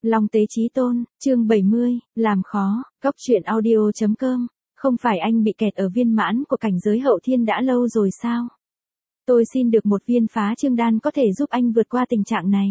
Long Tế Chí Tôn, chương 70, làm khó, Cóc truyện audio.com, không phải anh bị kẹt ở viên mãn của cảnh giới hậu thiên đã lâu rồi sao? Tôi xin được một viên phá trương đan có thể giúp anh vượt qua tình trạng này.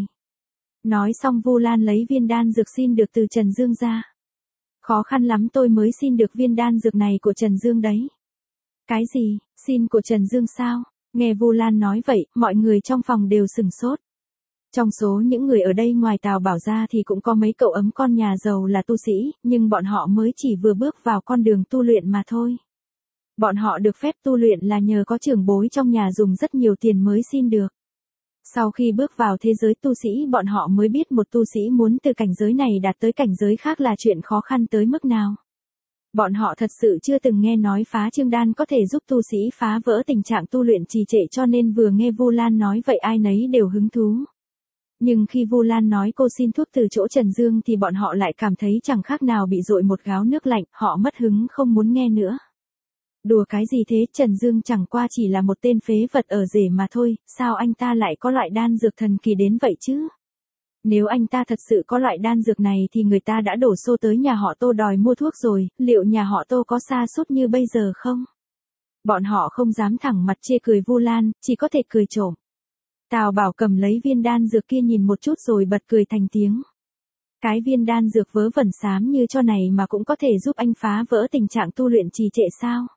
Nói xong Vu Lan lấy viên đan dược xin được từ Trần Dương ra. Khó khăn lắm tôi mới xin được viên đan dược này của Trần Dương đấy. Cái gì, xin của Trần Dương sao? Nghe Vu Lan nói vậy, mọi người trong phòng đều sửng sốt. Trong số những người ở đây ngoài Tào Bảo ra thì cũng có mấy cậu ấm con nhà giàu là tu sĩ, nhưng bọn họ mới chỉ vừa bước vào con đường tu luyện mà thôi. Bọn họ được phép tu luyện là nhờ có trưởng bối trong nhà dùng rất nhiều tiền mới xin được. Sau khi bước vào thế giới tu sĩ bọn họ mới biết một tu sĩ muốn từ cảnh giới này đạt tới cảnh giới khác là chuyện khó khăn tới mức nào. Bọn họ thật sự chưa từng nghe nói phá trương đan có thể giúp tu sĩ phá vỡ tình trạng tu luyện trì trệ, cho nên vừa nghe Vu Lan nói vậy ai nấy đều hứng thú. Nhưng khi Vu Lan nói cô xin thuốc từ chỗ Trần Dương thì bọn họ lại cảm thấy chẳng khác nào bị dội một gáo nước lạnh, họ mất hứng không muốn nghe nữa. Đùa cái gì thế, Trần Dương chẳng qua chỉ là một tên phế vật ở rể mà thôi, sao anh ta lại có loại đan dược thần kỳ đến vậy chứ? Nếu anh ta thật sự có loại đan dược này thì người ta đã đổ xô tới nhà họ Tô đòi mua thuốc rồi, liệu nhà họ Tô có sa sút như bây giờ không? Bọn họ không dám thẳng mặt chê cười Vu Lan, chỉ có thể cười trộm. Tào Bảo cầm lấy viên đan dược kia nhìn một chút rồi bật cười thành tiếng. Cái viên đan dược vớ vẩn xám như cho này mà cũng có thể giúp anh phá vỡ tình trạng tu luyện trì trệ sao?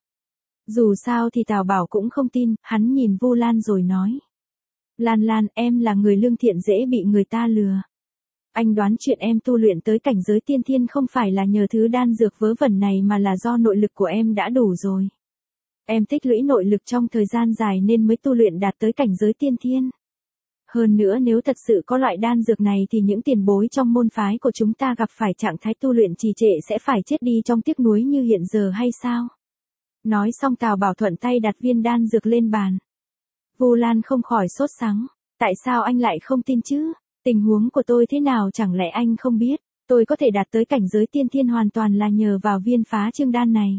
Dù sao thì Tào Bảo cũng không tin, hắn nhìn Vu Lan rồi nói. Lan Lan, em là người lương thiện dễ bị người ta lừa. Anh đoán chuyện em tu luyện tới cảnh giới tiên thiên không phải là nhờ thứ đan dược vớ vẩn này mà là do nội lực của em đã đủ rồi. Em tích lũy nội lực trong thời gian dài nên mới tu luyện đạt tới cảnh giới tiên thiên. Hơn nữa nếu thật sự có loại đan dược này thì những tiền bối trong môn phái của chúng ta gặp phải trạng thái tu luyện trì trệ sẽ phải chết đi trong tiếc nuối như hiện giờ hay sao? Nói xong Tào Bảo thuận tay đặt viên đan dược lên bàn. Vu Lan không khỏi sốt sắng. Tại sao anh lại không tin chứ? Tình huống của tôi thế nào chẳng lẽ anh không biết? Tôi có thể đạt tới cảnh giới tiên thiên hoàn toàn là nhờ vào viên phá trương đan này.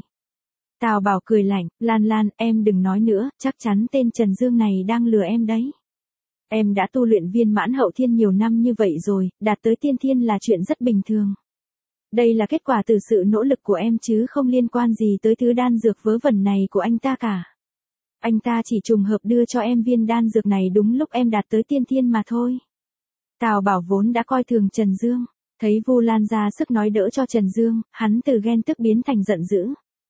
Tào Bảo cười lạnh, Lan Lan, em đừng nói nữa, chắc chắn tên Trần Dương này đang lừa em đấy. Em đã tu luyện viên mãn hậu thiên nhiều năm như vậy rồi, đạt tới tiên thiên là chuyện rất bình thường. Đây là kết quả từ sự nỗ lực của em chứ không liên quan gì tới thứ đan dược vớ vẩn này của anh ta cả. Anh ta chỉ trùng hợp đưa cho em viên đan dược này đúng lúc em đạt tới tiên thiên mà thôi. Tào Bảo vốn đã coi thường Trần Dương, thấy Vu Lan ra sức nói đỡ cho Trần Dương, hắn từ ghen tức biến thành giận dữ.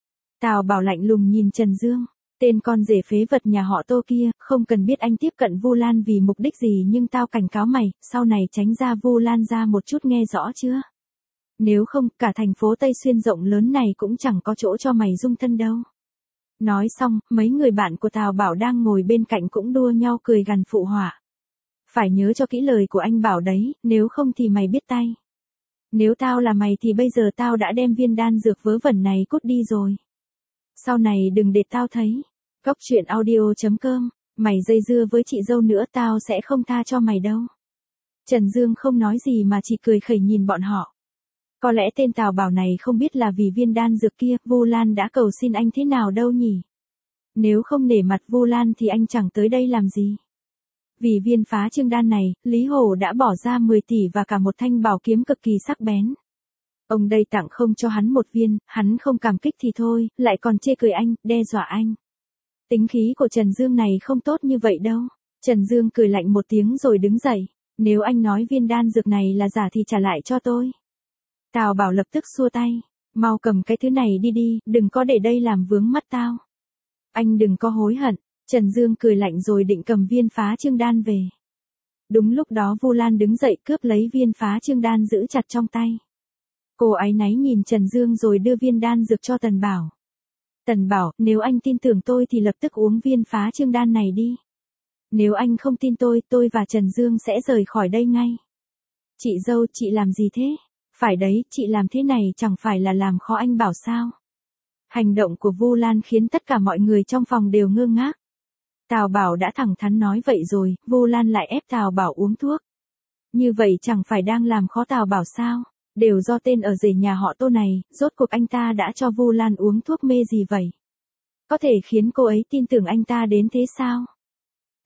Tào Bảo lạnh lùng nhìn Trần Dương, tên con rể phế vật nhà họ Tô kia, không cần biết anh tiếp cận Vu Lan vì mục đích gì nhưng tao cảnh cáo mày, sau này tránh ra Vu Lan ra một chút nghe rõ chưa? Nếu không, cả thành phố Tây Xuyên rộng lớn này cũng chẳng có chỗ cho mày dung thân đâu. Nói xong, mấy người bạn của Tào Bảo đang ngồi bên cạnh cũng đua nhau cười gằn phụ họa. Phải nhớ cho kỹ lời của anh Bảo đấy, nếu không thì mày biết tay. Nếu tao là mày thì bây giờ tao đã đem viên đan dược vớ vẩn này cút đi rồi. Sau này đừng để tao thấy. Cóc truyện audio.com, mày dây dưa với chị dâu nữa tao sẽ không tha cho mày đâu. Trần Dương không nói gì mà chỉ cười khẩy nhìn bọn họ. Có lẽ tên Tào Bảo này không biết là vì viên đan dược kia, Vu Lan đã cầu xin anh thế nào đâu nhỉ? Nếu không nể mặt Vu Lan thì anh chẳng tới đây làm gì. Vì viên phá trương đan này, Lý Hổ đã bỏ ra 10 tỷ và cả một thanh bảo kiếm cực kỳ sắc bén. Ông đây tặng không cho hắn một viên, hắn không cảm kích thì thôi, lại còn chê cười anh, đe dọa anh. Tính khí của Trần Dương này không tốt như vậy đâu. Trần Dương cười lạnh một tiếng rồi đứng dậy. Nếu anh nói viên đan dược này là giả thì trả lại cho tôi. Tào Bảo lập tức xua tay. Mau cầm cái thứ này đi đi, đừng có để đây làm vướng mắt tao. Anh đừng có hối hận. Trần Dương cười lạnh rồi định cầm viên phá trương đan về. Đúng lúc đó Vu Lan đứng dậy cướp lấy viên phá trương đan giữ chặt trong tay. Cô áy náy nhìn Trần Dương rồi đưa viên đan dược cho Tần Bảo. Tần Bảo, nếu anh tin tưởng tôi thì lập tức uống viên phá trương đan này đi. Nếu anh không tin tôi và Trần Dương sẽ rời khỏi đây ngay. Chị dâu, chị làm gì thế? Phải đấy, chị làm thế này chẳng phải là làm khó anh Bảo sao? Hành động của Vu Lan khiến tất cả mọi người trong phòng đều ngơ ngác. Tào Bảo đã thẳng thắn nói vậy rồi, Vu Lan lại ép Tào Bảo uống thuốc. Như vậy chẳng phải đang làm khó Tào Bảo sao? Đều do tên ở rể nhà họ Tô này, rốt cuộc anh ta đã cho Vu Lan uống thuốc mê gì vậy? Có thể khiến cô ấy tin tưởng anh ta đến thế sao?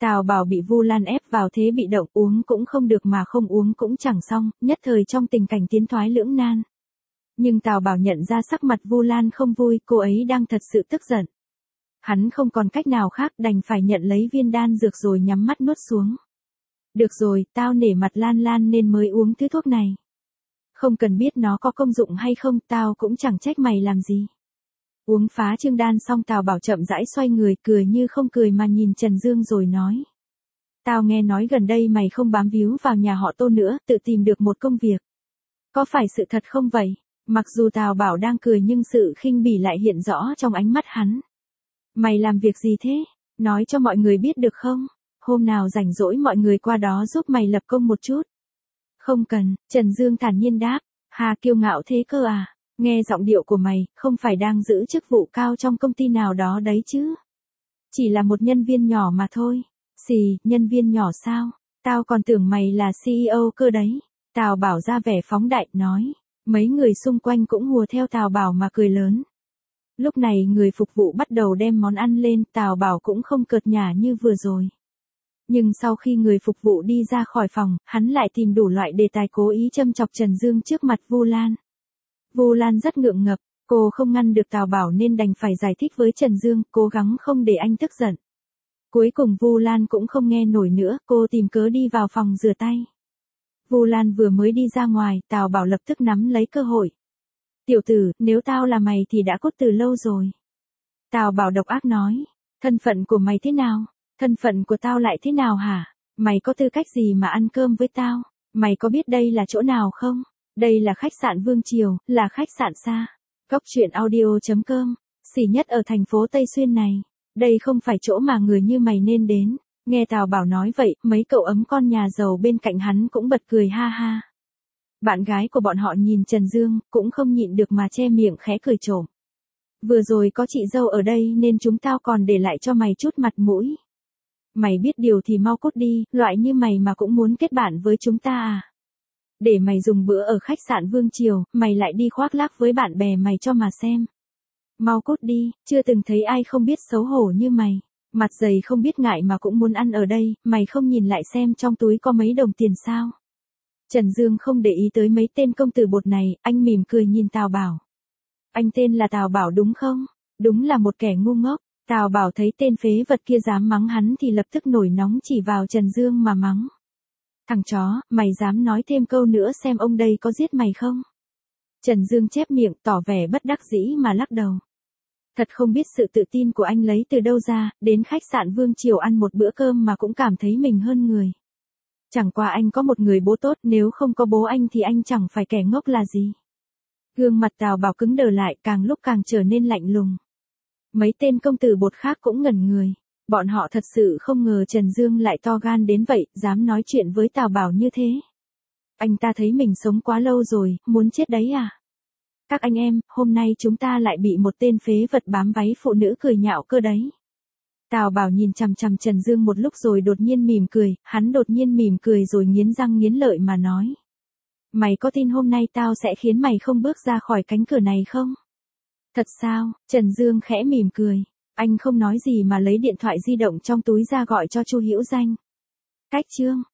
Tào Bảo bị Vu Lan ép vào thế bị động, uống cũng không được mà không uống cũng chẳng xong, nhất thời trong tình cảnh tiến thoái lưỡng nan. Nhưng Tào Bảo nhận ra sắc mặt Vu Lan không vui, cô ấy đang thật sự tức giận. Hắn không còn cách nào khác, đành phải nhận lấy viên đan dược rồi nhắm mắt nuốt xuống. Được rồi, tao nể mặt Lan Lan nên mới uống thứ thuốc này. Không cần biết nó có công dụng hay không, tao cũng chẳng trách mày làm gì. Uống phá trương đan xong Tào Bảo chậm rãi xoay người, cười như không cười mà nhìn Trần Dương rồi nói. Tao nghe nói gần đây mày không bám víu vào nhà họ Tô nữa, tự tìm được một công việc. Có phải sự thật không vậy? Mặc dù Tào Bảo đang cười nhưng sự khinh bỉ lại hiện rõ trong ánh mắt hắn. Mày làm việc gì thế? Nói cho mọi người biết được không? Hôm nào rảnh rỗi mọi người qua đó giúp mày lập công một chút. Không cần, Trần Dương thản nhiên đáp. Hà, kiêu ngạo thế cơ à? Nghe giọng điệu của mày, không phải đang giữ chức vụ cao trong công ty nào đó đấy chứ? Chỉ là một nhân viên nhỏ mà thôi. Xì, nhân viên nhỏ sao? Tao còn tưởng mày là CEO cơ đấy. Tào Bảo ra vẻ phóng đại, nói. Mấy người xung quanh cũng hùa theo Tào Bảo mà cười lớn. Lúc này người phục vụ bắt đầu đem món ăn lên, Tào Bảo cũng không cợt nhả như vừa rồi. Nhưng sau khi người phục vụ đi ra khỏi phòng, hắn lại tìm đủ loại đề tài cố ý châm chọc Trần Dương trước mặt Vu Lan. Vu Lan rất ngượng ngập, cô không ngăn được Tào Bảo nên đành phải giải thích với Trần Dương, cố gắng không để anh tức giận. Cuối cùng Vu Lan cũng không nghe nổi nữa, cô tìm cớ đi vào phòng rửa tay. Vu Lan vừa mới đi ra ngoài, Tào Bảo lập tức nắm lấy cơ hội. Tiểu tử, nếu tao là mày thì đã cút từ lâu rồi. Tào Bảo độc ác nói, thân phận của mày thế nào? Thân phận của tao lại thế nào hả? Mày có tư cách gì mà ăn cơm với tao? Mày có biết đây là chỗ nào không? Đây là khách sạn Vương Triều, là khách sạn xa. Cóc truyện audio.com, xỉ nhất ở thành phố Tây Xuyên này. Đây không phải chỗ mà người như mày nên đến. Nghe Tào Bảo nói vậy, mấy cậu ấm con nhà giàu bên cạnh hắn cũng bật cười ha ha. Bạn gái của bọn họ nhìn Trần Dương, cũng không nhịn được mà che miệng khẽ cười trộm. Vừa rồi có chị dâu ở đây nên chúng tao còn để lại cho mày chút mặt mũi. Mày biết điều thì mau cút đi, loại như mày mà cũng muốn kết bạn với chúng ta à? Để mày dùng bữa ở khách sạn Vương Triều, mày lại đi khoác lác với bạn bè mày cho mà xem. Mau cút đi, chưa từng thấy ai không biết xấu hổ như mày. Mặt dày không biết ngại mà cũng muốn ăn ở đây, mày không nhìn lại xem trong túi có mấy đồng tiền sao? Trần Dương không để ý tới mấy tên công tử bột này, anh mỉm cười nhìn Tào Bảo. Anh tên là Tào Bảo đúng không? Đúng là một kẻ ngu ngốc. Tào Bảo thấy tên phế vật kia dám mắng hắn thì lập tức nổi nóng chỉ vào Trần Dương mà mắng. Thằng chó, mày dám nói thêm câu nữa xem ông đây có giết mày không? Trần Dương chép miệng tỏ vẻ bất đắc dĩ mà lắc đầu. Thật không biết sự tự tin của anh lấy từ đâu ra, đến khách sạn Vương Triều ăn một bữa cơm mà cũng cảm thấy mình hơn người. Chẳng qua anh có một người bố tốt, nếu không có bố anh thì anh chẳng phải kẻ ngốc là gì. Gương mặt Tào Bảo cứng đờ lại, càng lúc càng trở nên lạnh lùng. Mấy tên công tử bột khác cũng ngẩn người. Bọn họ thật sự không ngờ Trần Dương lại to gan đến vậy, dám nói chuyện với Tào Bảo như thế. Anh ta thấy mình sống quá lâu rồi, muốn chết đấy à? Các anh em, hôm nay chúng ta lại bị một tên phế vật bám váy phụ nữ cười nhạo cơ đấy. Tào Bảo nhìn chằm chằm Trần Dương một lúc rồi đột nhiên mỉm cười, hắn đột nhiên mỉm cười rồi nghiến răng nghiến lợi mà nói. Mày có tin hôm nay tao sẽ khiến mày không bước ra khỏi cánh cửa này không? Thật sao? Trần Dương khẽ mỉm cười. Anh không nói gì mà lấy điện thoại di động trong túi ra gọi cho Chu Hữu Danh. Cách chương